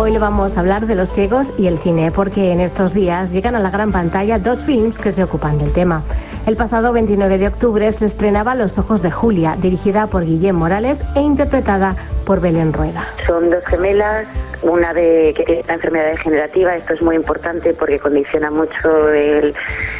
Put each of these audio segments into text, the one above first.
Hoy le vamos a hablar de los ciegos y el cine, porque en estos días llegan a la gran pantalla dos films que se ocupan del tema. El pasado 29 de octubre se estrenaba Los ojos de Julia, dirigida por Guillem Morales e interpretada por Belén Rueda. Son dos gemelas, una que tiene una enfermedad degenerativa. Esto es muy importante porque condiciona mucho el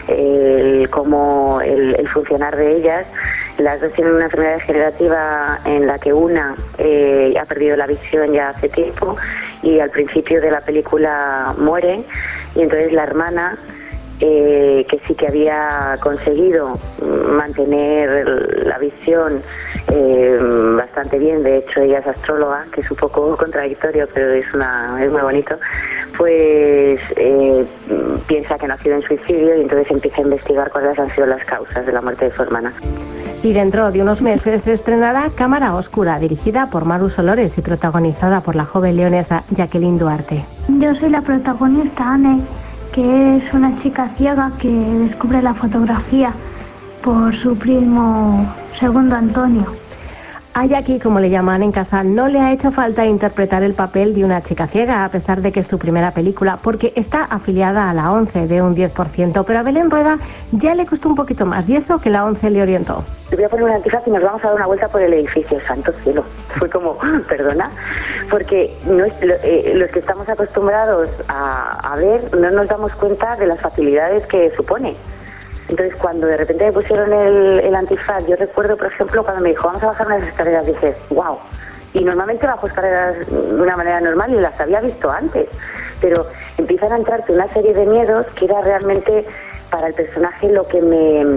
funcionar de ellas. Las dos tienen una enfermedad degenerativa en la que una ha perdido la visión ya hace tiempo y al principio de la película muere, y entonces la hermana, que sí que había conseguido mantener la visión bastante bien, de hecho ella es astróloga, que es un poco contradictorio, pero es muy bonito, pues piensa que no ha sido un suicidio y entonces empieza a investigar cuáles han sido las causas de la muerte de su hermana. Y dentro de unos meses se estrenará Cámara Oscura, dirigida por Maru Solores y protagonizada por la joven leonesa Jacqueline Duarte. Yo soy la protagonista, Anne, que es una chica ciega que descubre la fotografía por su primo segundo Antonio. A Jackie, como le llaman en casa, no le ha hecho falta interpretar el papel de una chica ciega, a pesar de que es su primera película, porque está afiliada a la ONCE de un 10%, pero a Belén Rueda ya le costó un poquito más, y eso que la ONCE le orientó. Te voy a poner un antifaz y nos vamos a dar una vuelta por el edificio, santo cielo. Fue como, perdona, porque los que estamos acostumbrados a ver no nos damos cuenta de las facilidades que supone. Entonces, cuando de repente me pusieron el antifaz, yo recuerdo, por ejemplo, cuando me dijo, vamos a bajar unas escaleras, dije, wow. Y normalmente bajo escaleras de una manera normal y las había visto antes, pero empiezan a entrarte una serie de miedos que era realmente para el personaje lo que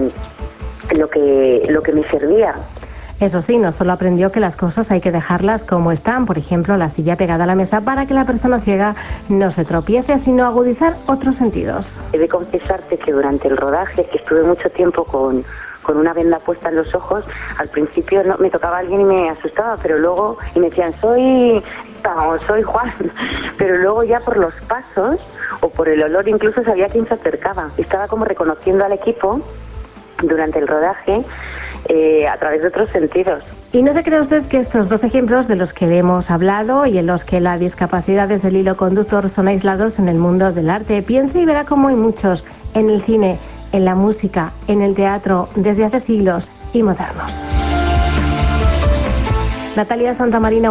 me servía. Eso sí, no solo aprendió que las cosas hay que dejarlas como están, por ejemplo, la silla pegada a la mesa para que la persona ciega no se tropiece, sino agudizar otros sentidos. He de confesarte que durante el rodaje, que estuve mucho tiempo con una venda puesta en los ojos, al principio no, me tocaba alguien y me asustaba, pero luego, y me decían, soy Juan, pero luego ya por los pasos o por el olor incluso sabía quién se acercaba. Estaba como reconociendo al equipo durante el rodaje, a través de otros sentidos. Y no se cree usted que estos dos ejemplos de los que le hemos hablado y en los que la discapacidad es el hilo conductor son aislados en el mundo del arte. Piense y verá cómo hay muchos en el cine, en la música, en el teatro, desde hace siglos y modernos. Natalia Santamarina.